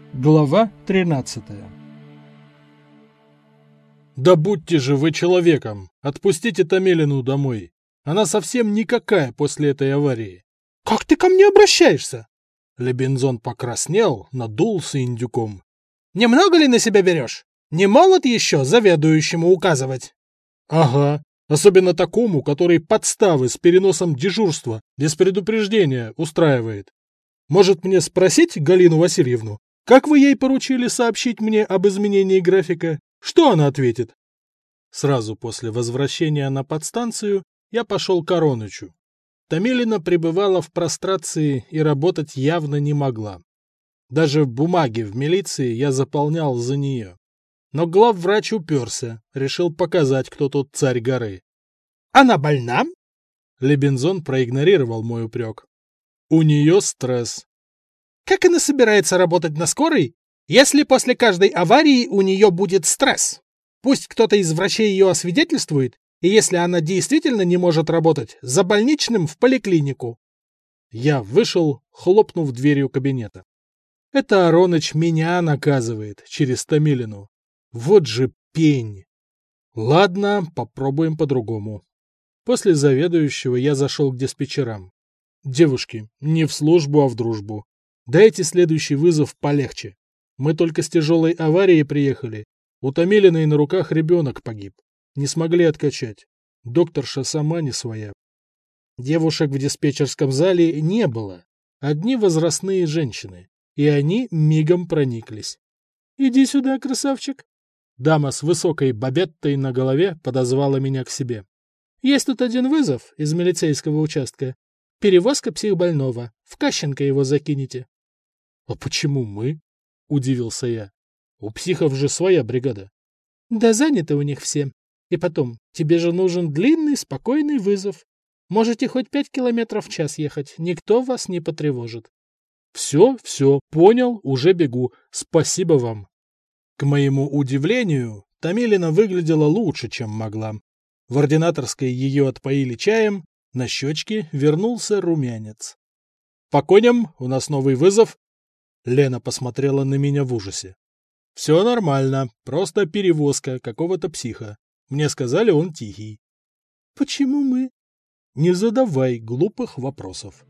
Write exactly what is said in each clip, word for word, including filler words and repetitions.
Глава тринадцатая. «Да будьте же вы человеком! Отпустите Томилину домой! Она совсем никакая после этой аварии!» «Как ты ко мне обращаешься?» Лебензон покраснел, надулся индюком. «Немного ли на себя берешь? Не молод еще заведующему указывать?» «Ага, особенно такому, который подставы с переносом дежурства без предупреждения устраивает. Может, мне спросить Галину Васильевну, как вы ей поручили сообщить мне об изменении графика? Что она ответит?» Сразу после возвращения на подстанцию я пошел к Аронычу. Томилина пребывала в прострации и работать явно не могла. Даже бумаги в милиции я заполнял за нее. Но главврач уперся, решил показать, кто тут царь горы. «Она больна?» Лебензон проигнорировал мой упрек. «У нее стресс». «Как она собирается работать на скорой, если после каждой аварии у нее будет стресс? Пусть кто-то из врачей ее освидетельствует, и если она действительно не может работать, за больничным в поликлинику». Я вышел, хлопнув дверью кабинета. Это Ароныч меня наказывает через Томилину. Вот же пень. Ладно, попробуем по-другому. После заведующего я зашел к диспетчерам. Девушки, не в службу, а в дружбу. Дайте следующий вызов полегче. Мы только с тяжелой аварией приехали. У Томилиной на руках ребенок погиб. Не смогли откачать. Докторша сама не своя. Девушек в диспетчерском зале не было. Одни возрастные женщины. И они мигом прониклись. «Иди сюда, красавчик!» Дама с высокой бабеттой на голове подозвала меня к себе. «Есть тут один вызов из милицейского участка. Перевозка психбольного. В Кащенко его закинете». «А почему мы?» — удивился я. «У психов же своя бригада». «Да заняты у них все. И потом, тебе же нужен длинный, спокойный вызов. Можете хоть пять километров в час ехать, никто вас не потревожит». «Все, все, понял, уже бегу. Спасибо вам». К моему удивлению, Томилина выглядела лучше, чем могла. В ординаторской ее отпоили чаем, на щечке вернулся румянец. «По коням, у нас новый вызов». Лена посмотрела на меня в ужасе. «Все нормально, просто перевозка какого-то психа. Мне сказали, он тихий». «Почему мы?» «Не задавай глупых вопросов».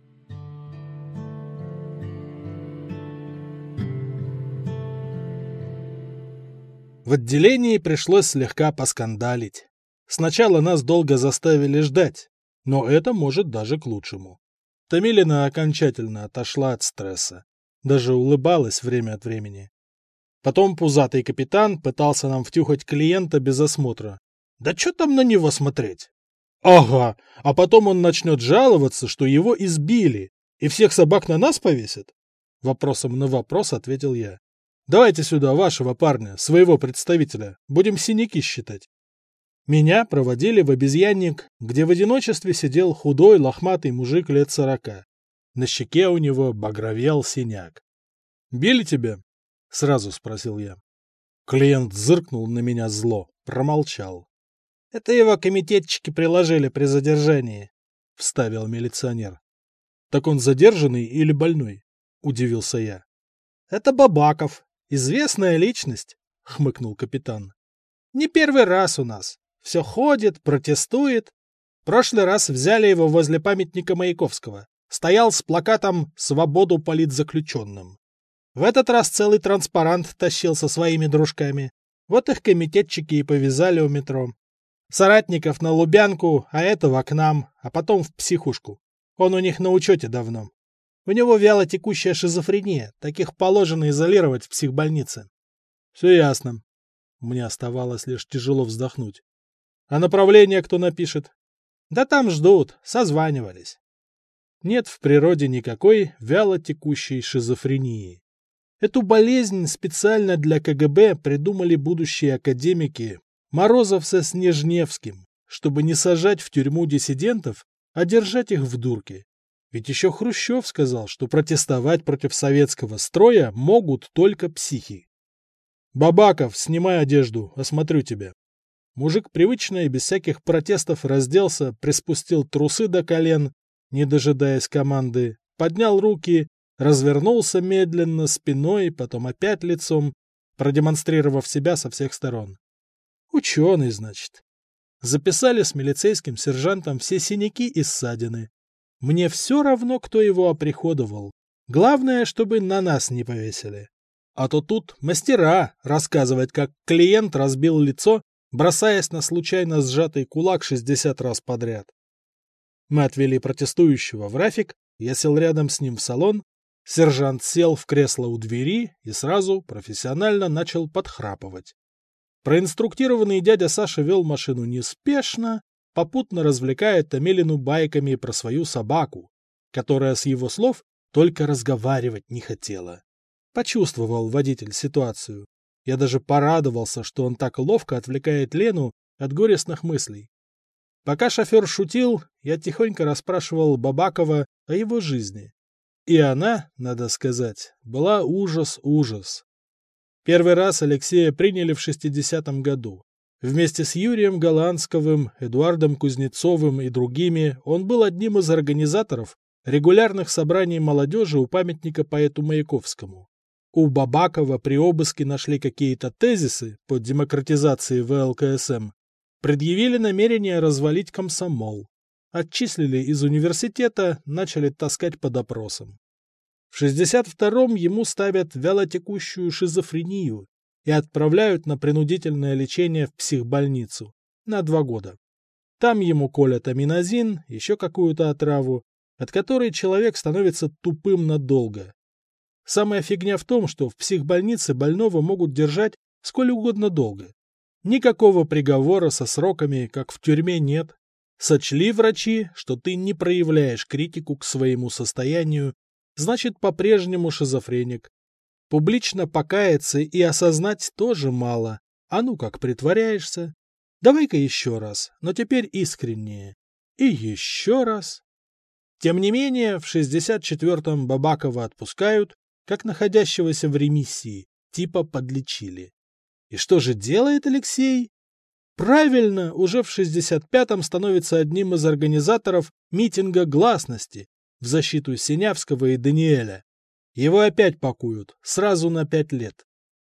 В отделении пришлось слегка поскандалить. Сначала нас долго заставили ждать, но это может даже к лучшему. Томилина окончательно отошла от стресса. Даже улыбалась время от времени. Потом пузатый капитан пытался нам втюхать клиента без осмотра. Да что там на него смотреть? Ага, а потом он начнет жаловаться, что его избили, и всех собак на нас повесят? Вопросом на вопрос ответил я. Давайте сюда вашего парня, своего представителя, будем синяки считать. Меня проводили в обезьянник, где в одиночестве сидел худой лохматый мужик лет сорока. На щеке у него багровел синяк. «Били тебя?» — сразу спросил я. Клиент зыркнул на меня зло, промолчал. «Это его комитетчики приложили при задержании», — вставил милиционер. «Так он задержанный или больной?» — удивился я. «Это Бабаков, известная личность», — хмыкнул капитан. «Не первый раз у нас. Все ходит, протестует. Прошлый раз взяли его возле памятника Маяковского. Стоял с плакатом «Свободу политзаключенным». В этот раз целый транспарант тащил со своими дружками. Вот их комитетчики и повязали у метро. Соратников на Лубянку, а этого к нам, а потом в психушку. Он у них на учете давно. У него вялотекущая шизофрения, таких положено изолировать в психбольнице. Все ясно. Мне оставалось лишь тяжело вздохнуть. А направление кто напишет? Да там ждут, созванивались. Нет в природе никакой вялотекущей шизофрении. Эту болезнь специально для ка гэ бэ придумали будущие академики Морозов со Снежневским, чтобы не сажать в тюрьму диссидентов, а держать их в дурке. Ведь еще Хрущев сказал, что протестовать против советского строя могут только психи. «Бабаков, снимай одежду, осмотрю тебя». Мужик привычно и без всяких протестов разделся, приспустил трусы до колен, не дожидаясь команды, поднял руки, Развернулся медленно, спиной, потом опять лицом, продемонстрировав себя со всех сторон. Ученый, значит. Записали с милицейским сержантом все синяки и ссадины. Мне все равно, кто его оприходовал. Главное, чтобы на нас не повесили. А то тут мастера рассказывать, как клиент разбил лицо, бросаясь на случайно сжатый кулак шестьдесят раз подряд. Мы отвели протестующего в Рафик, я сел рядом с ним в салон, сержант сел в кресло у двери и сразу профессионально начал подхрапывать. Проинструктированный дядя Саша вел машину неспешно, попутно развлекая Томилину байками про свою собаку, которая, с его слов, только разговаривать не хотела. Почувствовал водитель ситуацию. Я даже порадовался, что он так ловко отвлекает Лену от горестных мыслей. Пока шофер шутил, я тихонько расспрашивал Бабакова о его жизни. И она, надо сказать, была ужас-ужас. Первый раз Алексея приняли в шестидесятом году. Вместе с Юрием Голландсковым, Эдуардом Кузнецовым и другими он был одним из организаторов регулярных собраний молодежи у памятника поэту Маяковскому. У Бабакова при обыске нашли какие-то тезисы по демократизации вэ эл ка эс эм, предъявили намерение развалить комсомол, отчислили из университета, начали таскать по допросам. В шестьдесят втором ему ставят вялотекущую шизофрению и отправляют на принудительное лечение в психбольницу на два года. Там ему колят аминозин, еще какую-то отраву, от которой человек становится тупым надолго. Самая фигня в том, что в психбольнице больного могут держать сколь угодно долго. Никакого приговора со сроками, как в тюрьме, нет. Сочли врачи, что ты не проявляешь критику к своему состоянию, значит, по-прежнему шизофреник. Публично покаяться и осознать тоже мало. А ну как притворяешься? Давай-ка еще раз, но теперь искреннее. И еще раз. Тем не менее, в шестьдесят четвертом Бабакова отпускают, как находящегося в ремиссии, типа подлечили. И что же делает Алексей? Правильно, уже в шестьдесят пятом становится одним из организаторов митинга гласности в защиту Синявского и Даниэля. Его опять пакуют, сразу на пять лет.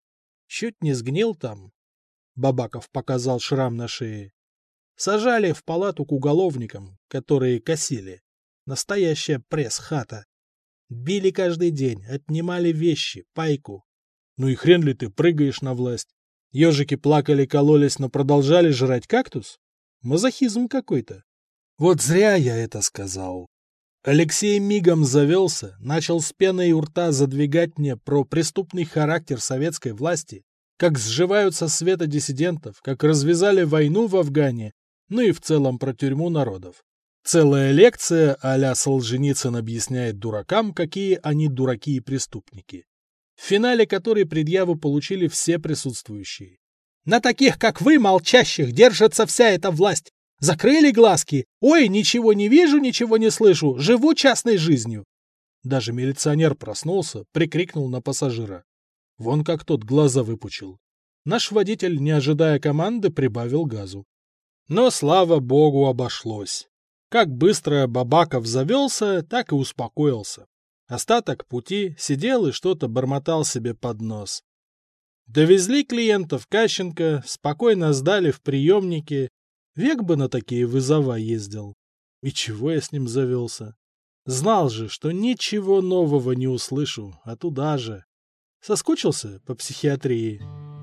Чуть не сгнил там. Бабаков показал шрам на шее. Сажали в палату к уголовникам, которые косили. Настоящая пресс-хата. Били каждый день, отнимали вещи, пайку. Ну и хрен ли ты прыгаешь на власть? Ежики плакали-кололись, но продолжали жрать кактус? Мазохизм какой-то. Вот зря я это сказал. Алексей мигом завелся, начал с пеной у рта задвигать мне про преступный характер советской власти, как сживают со света диссидентов, как развязали войну в Афгане, ну и в целом про тюрьму народов. Целая лекция а-ля Солженицын объясняет дуракам, какие они дураки и преступники. В финале которой предъяву получили все присутствующие. На таких, как вы, молчащих, держится вся эта власть. Закрыли глазки. Ой, ничего не вижу, ничего не слышу. Живу частной жизнью. Даже милиционер проснулся, прикрикнул на пассажира. Вон как тот глаза выпучил. Наш водитель, не ожидая команды, прибавил газу. Но, слава богу, обошлось. Как быстро Бабаков завелся, так и успокоился. Остаток пути сидел и что-то бормотал себе под нос. Довезли клиентов Кащенко, спокойно сдали в приемнике. Век бы на такие вызова ездил. И чего я с ним завелся? Знал же, что ничего нового не услышу, а туда же. Соскучился по психиатрии.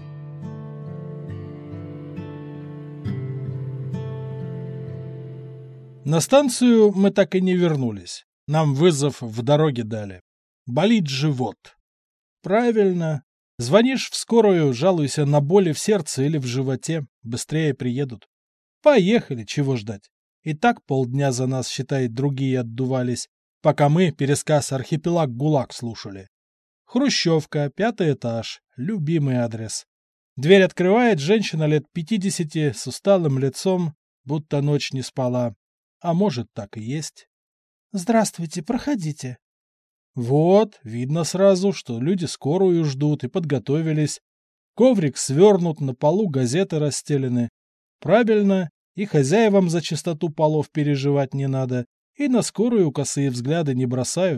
На станцию мы так и не вернулись. Нам вызов в дороге дали. Болит живот. Правильно. Звонишь в скорую, жалуйся на боли в сердце или в животе. Быстрее приедут. Поехали, чего ждать. И так полдня за нас, считай, другие отдувались, пока мы пересказ «Архипелаг ГУЛАГ» слушали. Хрущевка, пятый этаж, любимый адрес. Дверь открывает женщина лет пятидесяти с усталым лицом, будто ночь не спала. А может, так и есть. «Здравствуйте, проходите». Вот, видно сразу, что люди скорую ждут и подготовились. Коврик свернут, на полу газеты расстелены. Правильно, и хозяевам за чистоту полов переживать не надо, и на скорую косые взгляды не бросают.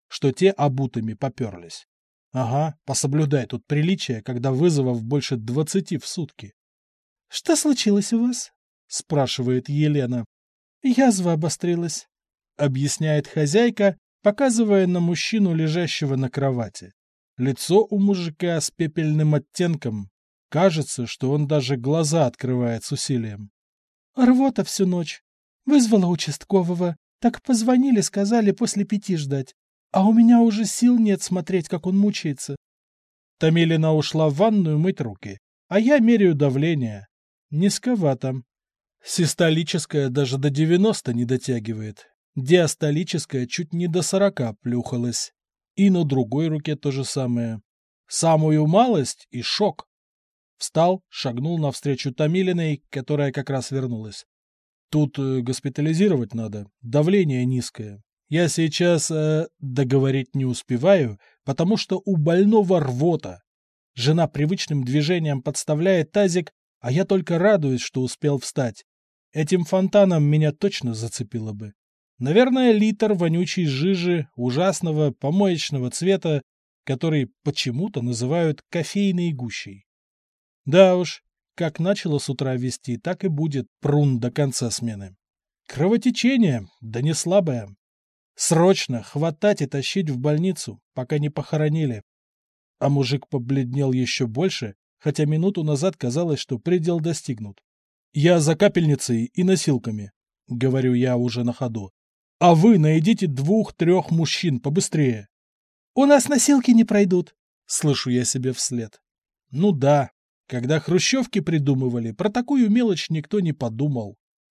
что те обутыми поперлись. Ага, пособлюдай тут приличие, когда вызовов больше двадцати в сутки. — Что случилось у вас? — спрашивает Елена. — Язва обострилась, — объясняет хозяйка, показывая на мужчину, лежащего на кровати. Лицо у мужика с пепельным оттенком. Кажется, что он даже глаза открывает с усилием. — Рвота всю ночь. Вызвала участкового. Так позвонили, сказали после пяти ждать. А у меня уже сил нет смотреть, как он мучается. Томилина ушла в ванную мыть руки, а я меряю давление. Низковато. Систолическое даже до девяноста не дотягивает. Диастолическое чуть не до сорока плюхалось. И на другой руке то же самое. Самую малость и шок. Встал, шагнул навстречу Томилиной, которая как раз вернулась. Тут э, госпитализировать надо, давление низкое. Я сейчас э, договорить не успеваю, потому что у больного рвота. Жена привычным движением подставляет тазик, а я только радуюсь, что успел встать. Этим фонтаном меня точно зацепило бы. Наверное, литр вонючей жижи ужасного помоечного цвета, который почему-то называют кофейной гущей. Да уж, как начало с утра вести, так и будет прун до конца смены. Кровотечение, да не слабое. Срочно хватать и тащить в больницу, пока не похоронили. А мужик побледнел еще больше, хотя минуту назад казалось, что предел достигнут. Я за капельницей и носилками, говорю я уже на ходу. А вы найдите двух-трех мужчин побыстрее. У нас носилки не пройдут, слышу я себе вслед. Ну да, когда хрущевки придумывали, про такую мелочь никто не подумал.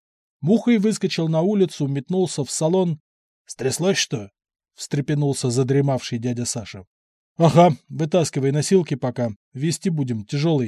Мухой выскочил на улицу, метнулся в салон. «Стряслось что?» — встрепенулся задремавший дядя Саша. «Ага, вытаскивай носилки пока, везти будем, тяжелый».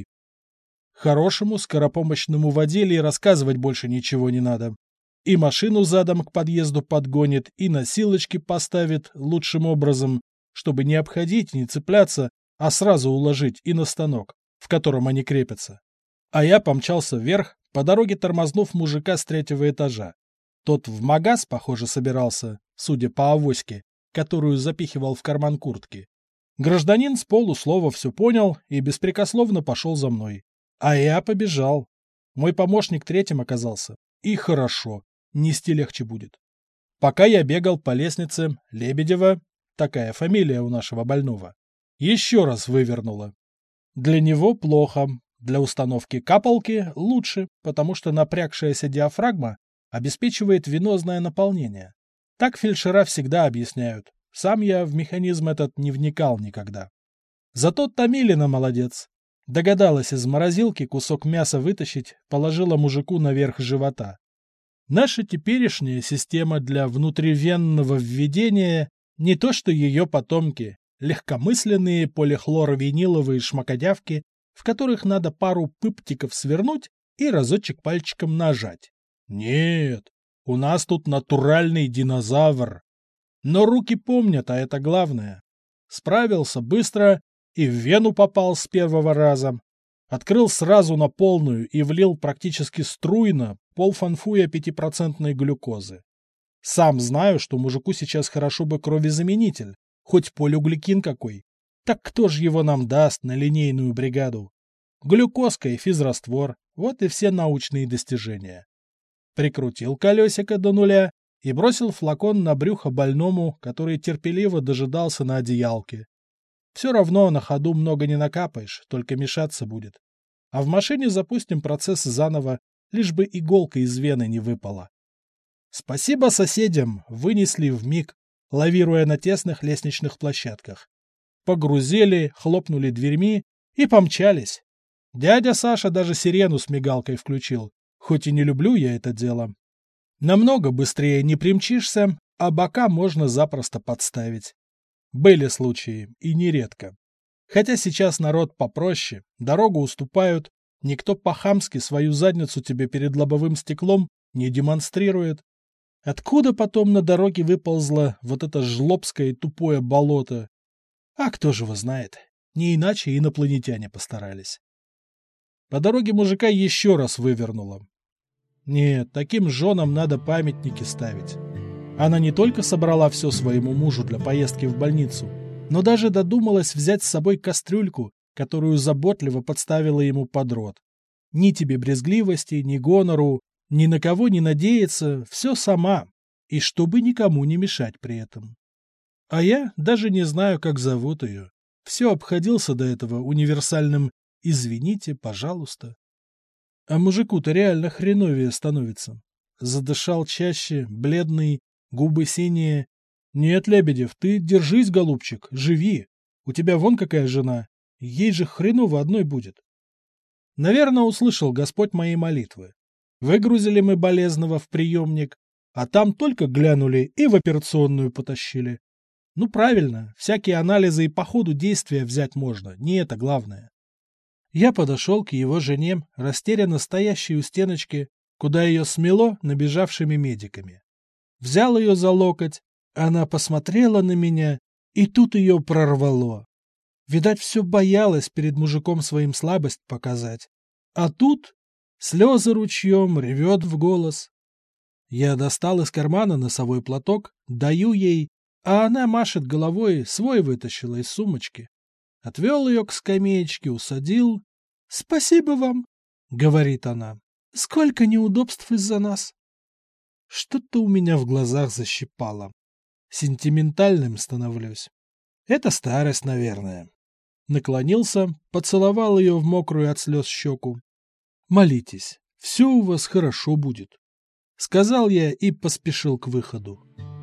Хорошему скоропомощному водиле рассказывать больше ничего не надо. И машину задом к подъезду подгонит, и носилочки поставит лучшим образом, чтобы не обходить, не цепляться, а сразу уложить и на станок, в котором они крепятся. А я помчался вверх, по дороге тормознув мужика с третьего этажа. Тот в магаз, похоже, собирался, судя по авоське, которую запихивал в карман куртки. Гражданин с полуслова все понял и беспрекословно пошел за мной. А я побежал. Мой помощник третьим оказался. И хорошо, нести легче будет. Пока я бегал по лестнице, Лебедева, такая фамилия у нашего больного, еще раз вывернула. Для него плохо, для установки капалки лучше, потому что напрягшаяся диафрагма обеспечивает венозное наполнение. Так фельдшера всегда объясняют. Сам я в механизм этот не вникал никогда. Зато Томилина молодец. Догадалась из морозилки кусок мяса вытащить, положила мужику наверх живота. Наша теперешняя система для внутривенного введения не то что ее потомки, легкомысленные полихлоровиниловые шмакодявки, в которых надо пару пыптиков свернуть и разочек пальчиком нажать. Нет, у нас тут натуральный динозавр. Но руки помнят, а это главное. Справился быстро и в вену попал с первого раза. Открыл сразу на полную и влил практически струйно полфанфуя пятипроцентной глюкозы. Сам знаю, что мужику сейчас хорошо бы кровезаменитель, хоть полигликин какой. Так кто же его нам даст на линейную бригаду? Глюкозка и физраствор – вот и все научные достижения. Прикрутил колесико до нуля и бросил флакон на брюхо больному, который терпеливо дожидался на одеялке. Все равно на ходу много не накапаешь, только мешаться будет. А в машине запустим процесс заново, лишь бы иголка из вены не выпала. Спасибо соседям, вынесли вмиг, лавируя на тесных лестничных площадках. Погрузили, хлопнули дверьми и помчались. Дядя Саша даже сирену с мигалкой включил, хоть и не люблю я это дело. Намного быстрее не примчишься, а бока можно запросто подставить. Были случаи, и нередко. Хотя сейчас народ попроще, дорогу уступают, никто по-хамски свою задницу тебе перед лобовым стеклом не демонстрирует. Откуда потом на дороге выползло вот это жлобское и тупое болото? А кто же его знает? Не иначе инопланетяне постарались. По дороге мужика еще раз вывернуло. Нет, таким женам надо памятники ставить. Она не только собрала все своему мужу для поездки в больницу, но даже додумалась взять с собой кастрюльку, которую заботливо подставила ему под рот. Ни тебе брезгливости, ни гонору, ни на кого не надеяться, все сама, и чтобы никому не мешать при этом. А я даже не знаю, как зовут ее. Все обходился до этого универсальным «извините, пожалуйста». А мужику-то реально хреновее становится. Задышал чаще, бледный, губы синие. Нет, Лебедев, ты держись, голубчик, живи. У тебя вон какая жена. Ей же хреново одной будет. Наверное, услышал Господь мои молитвы. Выгрузили мы болезного в приемник, а там только глянули и в операционную потащили. Ну правильно, всякие анализы и по ходу действия взять можно, не это главное. Я подошел к его жене, растерянно стоящей у стеночки, куда ее смело набежавшими медиками. Взял ее за локоть, она посмотрела на меня, и тут ее прорвало. Видать, все боялась перед мужиком своим слабость показать. А тут слезы ручьем, ревет в голос. Я достал из кармана носовой платок, даю ей, а она машет головой, свой вытащила из сумочки. Отвел ее к скамеечке, усадил. — Спасибо вам, — говорит она. — Сколько неудобств из-за нас. Что-то у меня в глазах защипало. Сентиментальным становлюсь. Это старость, наверное. Наклонился, поцеловал ее в мокрую от слез щеку. — Молитесь, все у вас хорошо будет. Сказал я и поспешил к выходу.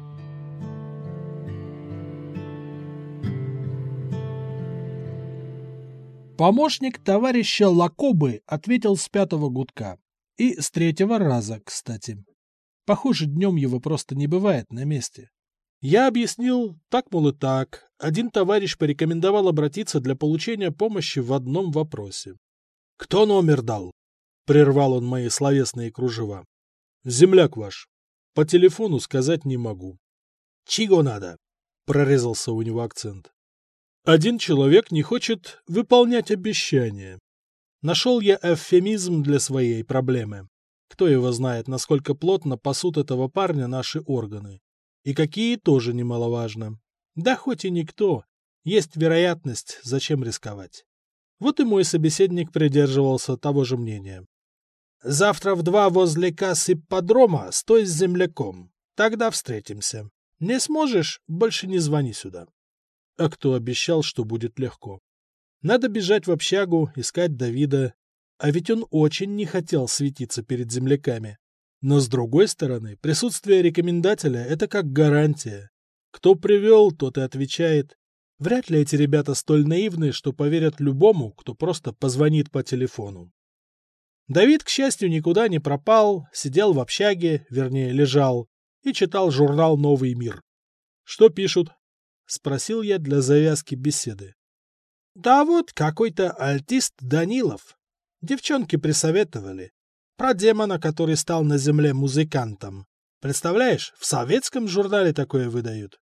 Помощник товарища Лакобы ответил с пятого гудка. И с третьего раза, кстати. Похоже, днем его просто не бывает на месте. Я объяснил, так, мол, и так. Один товарищ порекомендовал обратиться для получения помощи в одном вопросе. «Кто номер дал?» — прервал он мои словесные кружева. «Земляк ваш. По телефону сказать не могу». «Чего надо?» — прорезался у него акцент. Один человек не хочет выполнять обещания. Нашел я эвфемизм для своей проблемы. Кто его знает, насколько плотно пасут этого парня наши органы. И какие тоже немаловажно. Да хоть и никто. Есть вероятность, зачем рисковать. Вот и мой собеседник придерживался того же мнения. «Завтра в два возле кассы ипподрома стой с земляком. Тогда встретимся. Не сможешь, больше не звони сюда». А кто обещал, что будет легко? Надо бежать в общагу, искать Давида. А ведь он очень не хотел светиться перед земляками. Но с другой стороны, присутствие рекомендателя – это как гарантия. Кто привел, тот и отвечает. Вряд ли эти ребята столь наивны, что поверят любому, кто просто позвонит по телефону. Давид, к счастью, никуда не пропал, сидел в общаге, вернее, лежал, и читал журнал «Новый мир». Что пишут? — спросил я для завязки беседы. — Да вот какой-то альтист Данилов. Девчонки присоветовали. Про демона, который стал на земле музыкантом. Представляешь, в советском журнале такое выдают.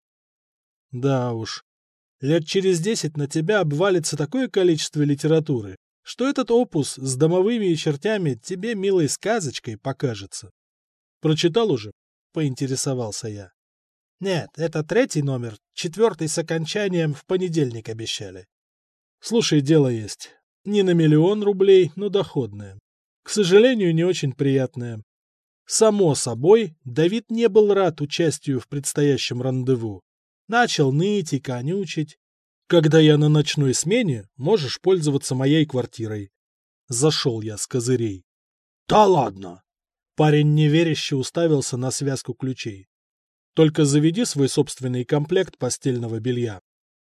— Да уж. Лет через десять на тебя обвалится такое количество литературы, что этот опус с домовыми и чертями тебе милой сказочкой покажется. — Прочитал уже? — поинтересовался я. Нет, это третий номер, четвертый с окончанием в понедельник обещали. Слушай, дело есть. Не на миллион рублей, но доходное. К сожалению, не очень приятное. Само собой, Давид не был рад участию в предстоящем рандеву. Начал ныть и конючить. Когда я на ночной смене, можешь пользоваться моей квартирой. Зашел я с козырей. Да ладно! Парень неверяще уставился на связку ключей. Только заведи свой собственный комплект постельного белья.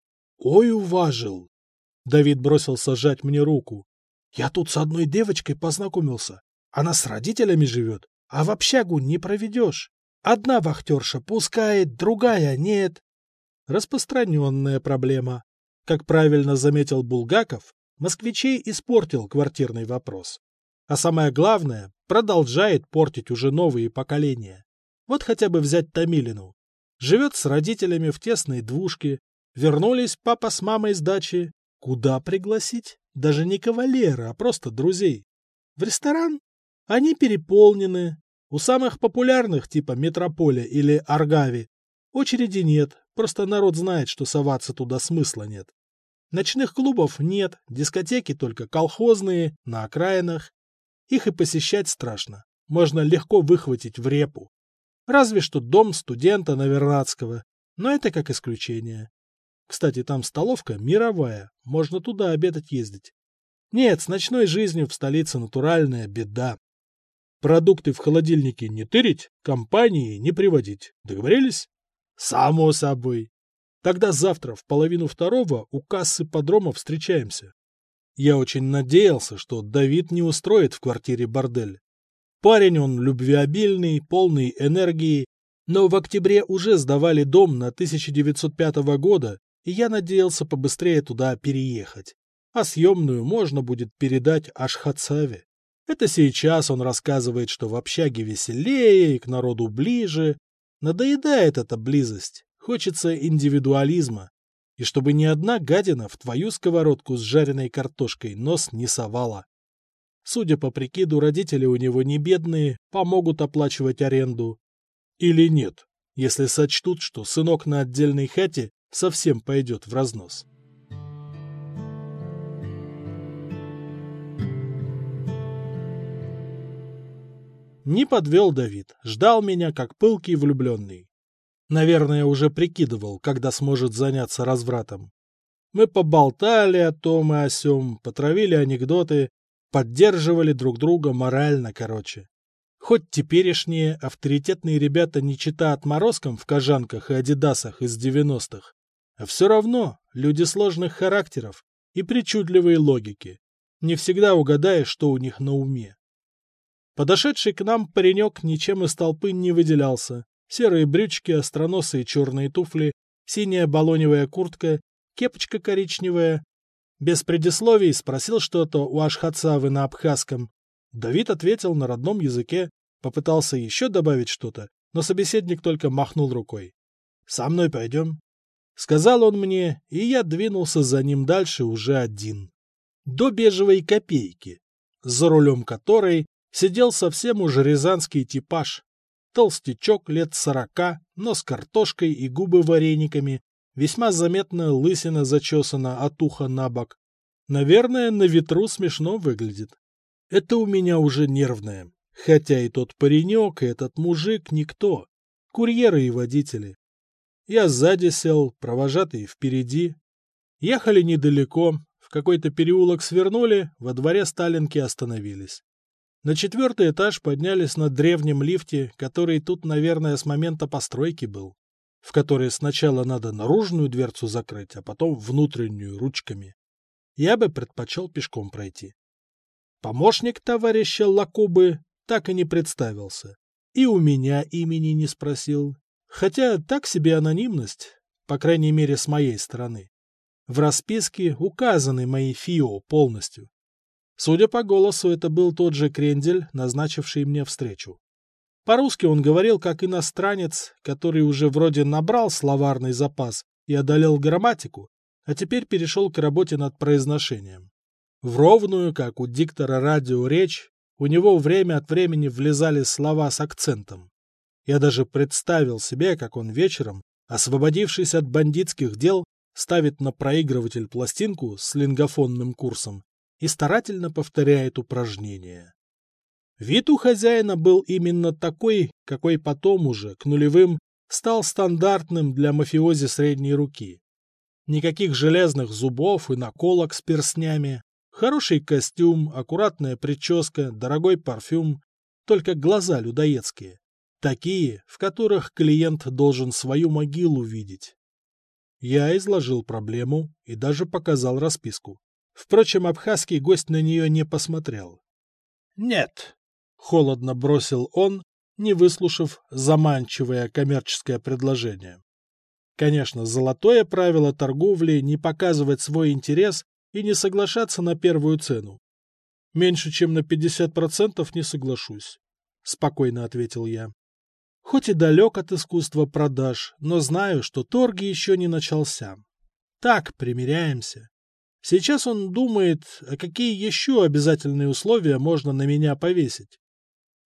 Ой, уважил. Давид бросился сжать мне руку. Я тут с одной девочкой познакомился. Она с родителями живет, а в общагу не проведешь. Одна вахтерша пускает, другая нет. Распространенная проблема. Как правильно заметил Булгаков, москвичей испортил квартирный вопрос. А самое главное, продолжает портить уже новые поколения. Вот хотя бы взять Томилину. Живет с родителями в тесной двушке. Вернулись папа с мамой с дачи. Куда пригласить? Даже не кавалера, а просто друзей. В ресторан? Они переполнены. У самых популярных, типа Метрополя или Аргави, очереди нет, просто народ знает, что соваться туда смысла нет. Ночных клубов нет, дискотеки только колхозные, на окраинах. Их и посещать страшно, можно легко выхватить в репу. Разве что дом студента на Вернадского, но это как исключение. Кстати, там столовка мировая, можно туда обедать ездить. Нет, с ночной жизнью в столице натуральная беда. Продукты в холодильнике не тырить, компании не приводить. Договорились? Само собой. Тогда завтра в половину второго у кассы подрома встречаемся. Я очень надеялся, что Давид не устроит в квартире бордель. Парень он любвеобильный, полный энергии, но в октябре уже сдавали дом на тысяча девятьсот пятого года, и я надеялся побыстрее туда переехать. А съемную можно будет передать Ашхатсаве. Это сейчас он рассказывает, что в общаге веселее и к народу ближе. Надоедает эта близость, хочется индивидуализма. И чтобы ни одна гадина в твою сковородку с жареной картошкой нос не совала. Судя по прикиду, родители у него не бедные, помогут оплачивать аренду. Или нет, если сочтут, что сынок на отдельной хате совсем пойдет в разнос. Не подвел Давид, ждал меня, как пылкий влюбленный. Наверное, уже прикидывал, когда сможет заняться развратом. Мы поболтали о том и о сём, потравили анекдоты, поддерживали друг друга морально, короче. Хоть теперешние авторитетные ребята не чита отморозкам в кожанках и адидасах из девяностых, а все равно люди сложных характеров и причудливой логики. Не всегда угадаешь, что у них на уме. Подошедший к нам паренек ничем из толпы не выделялся. Серые брючки, остроносые черные туфли, синяя балоневая куртка, кепочка коричневая. Без предисловий спросил что-то у Ашхатсавы на абхазском. Давид ответил на родном языке, попытался еще добавить что-то, но собеседник только махнул рукой. «Со мной пойдем», — сказал он мне, и я двинулся за ним дальше уже один. До бежевой копейки, за рулем которой сидел совсем уж рязанский типаж. Толстячок лет сорока, нос картошкой и губы варениками, весьма заметно лысина зачесана от уха на бок. Наверное, на ветру смешно выглядит. Это у меня уже нервное. Хотя и тот паренек, и этот мужик никто. Курьеры и водители. Я сзади сел, провожатый впереди. Ехали недалеко, в какой-то переулок свернули, во дворе Сталинки остановились. На четвертый этаж поднялись на древнем лифте, который тут, наверное, с момента постройки был, в который сначала надо наружную дверцу закрыть, а потом внутреннюю ручками. Я бы предпочел пешком пройти. Помощник товарища Лакубы так и не представился. И у меня имени не спросил. Хотя так себе анонимность, по крайней мере с моей стороны. В расписке указаны мои ФИО полностью. Судя по голосу, это был тот же крендель, назначивший мне встречу. По-русски он говорил как иностранец, который уже вроде набрал словарный запас и одолел грамматику, а теперь перешел к работе над произношением. В ровную, как у диктора радио, речь у него время от времени влезали слова с акцентом. Я даже представил себе, как он вечером, освободившись от бандитских дел, ставит на проигрыватель пластинку с лингофонным курсом и старательно повторяет упражнения. Вид у хозяина был именно такой, какой потом уже, к нулевым, стал стандартным для мафиози средней руки. Никаких железных зубов и наколок с перстнями, хороший костюм, аккуратная прическа, дорогой парфюм, только глаза людоедские, такие, в которых клиент должен свою могилу видеть. Я изложил проблему и даже показал расписку. Впрочем, абхазский гость на нее не посмотрел. «Нет», — холодно бросил он, не выслушав заманчивое коммерческое предложение. Конечно, золотое правило торговли — не показывать свой интерес и не соглашаться на первую цену. «Меньше, чем на пятьдесят процентов не соглашусь», — спокойно ответил я. «Хоть и далек от искусства продаж, но знаю, что торги еще не начался. Так, примиряемся. Сейчас он думает, а какие еще обязательные условия можно на меня повесить.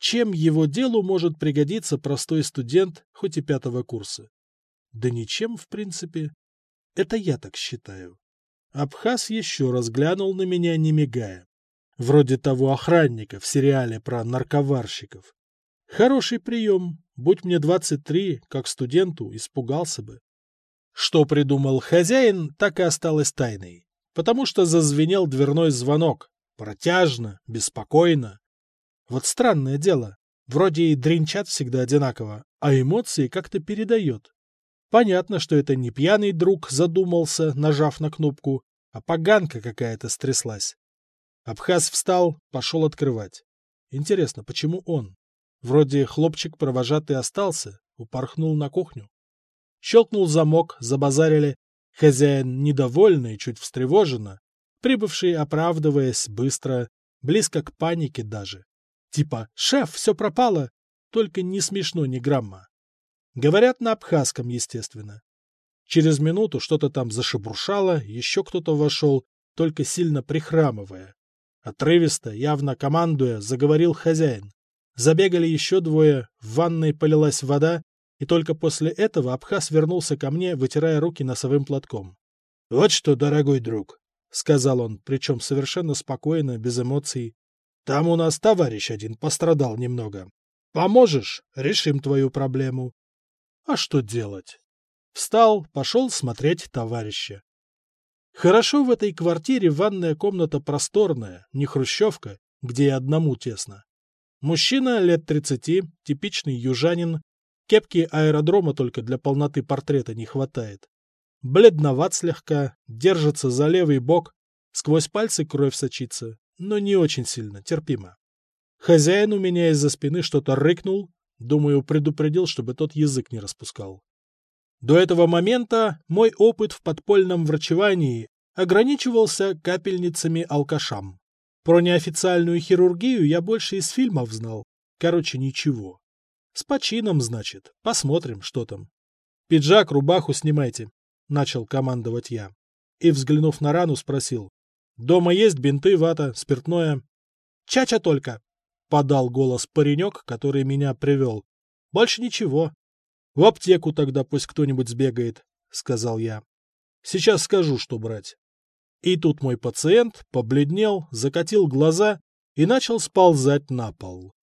Чем его делу может пригодиться простой студент, хоть и пятого курса? Да ничем, в принципе. Это я так считаю. Абхаз еще раз глянул на меня, не мигая. Вроде того охранника в сериале про нарковарщиков. Хороший прием. Будь мне двадцать три, как студенту, испугался бы. Что придумал хозяин, так и осталось тайной. Потому что зазвенел дверной звонок. Протяжно, беспокойно. Вот странное дело. Вроде и дринчат всегда одинаково, а эмоции как-то передает. Понятно, что это не пьяный друг задумался, нажав на кнопку, а поганка какая-то стряслась. Абхаз встал, пошел открывать. Интересно, почему он? Вроде хлопчик-провожатый остался, упорхнул на кухню. Щелкнул замок, забазарили. Хозяин недовольный, чуть встревоженно. Прибывший, оправдываясь, быстро, близко к панике даже. Типа «Шеф, все пропало!» Только не смешно ни грамма. Говорят на абхазском, естественно. Через минуту что-то там зашебуршало, еще кто-то вошел, только сильно прихрамывая. Отрывисто, явно командуя, заговорил хозяин. Забегали еще двое, в ванной полилась вода, и только после этого Абхаз вернулся ко мне, вытирая руки носовым платком. — Вот что, дорогой друг, — сказал он, причем совершенно спокойно, без эмоций. — Там у нас товарищ один пострадал немного. Поможешь — решим твою проблему. А что делать? Встал, пошел смотреть товарища. Хорошо в этой квартире ванная комната просторная, не хрущевка, где и одному тесно. Мужчина лет тридцати, типичный южанин, кепки аэродрома только для полноты портрета не хватает. Бледноват слегка, держится за левый бок, сквозь пальцы кровь сочится, но не очень сильно, терпимо. Хозяин у меня из-за спины что-то рыкнул, думаю, предупредил, чтобы тот язык не распускал. До этого момента мой опыт в подпольном врачевании ограничивался капельницами-алкашам. Про неофициальную хирургию я больше из фильмов знал. Короче, ничего. С почином, значит. Посмотрим, что там. «Пиджак, рубаху снимайте», — начал командовать я. И, взглянув на рану, спросил. «Дома есть бинты, вата, спиртное?» «Чача только», — подал голос паренек, который меня привел. «Больше ничего». «В аптеку тогда пусть кто-нибудь сбегает», — сказал я. «Сейчас скажу, что брать». И тут мой пациент побледнел, закатил глаза и начал сползать на пол.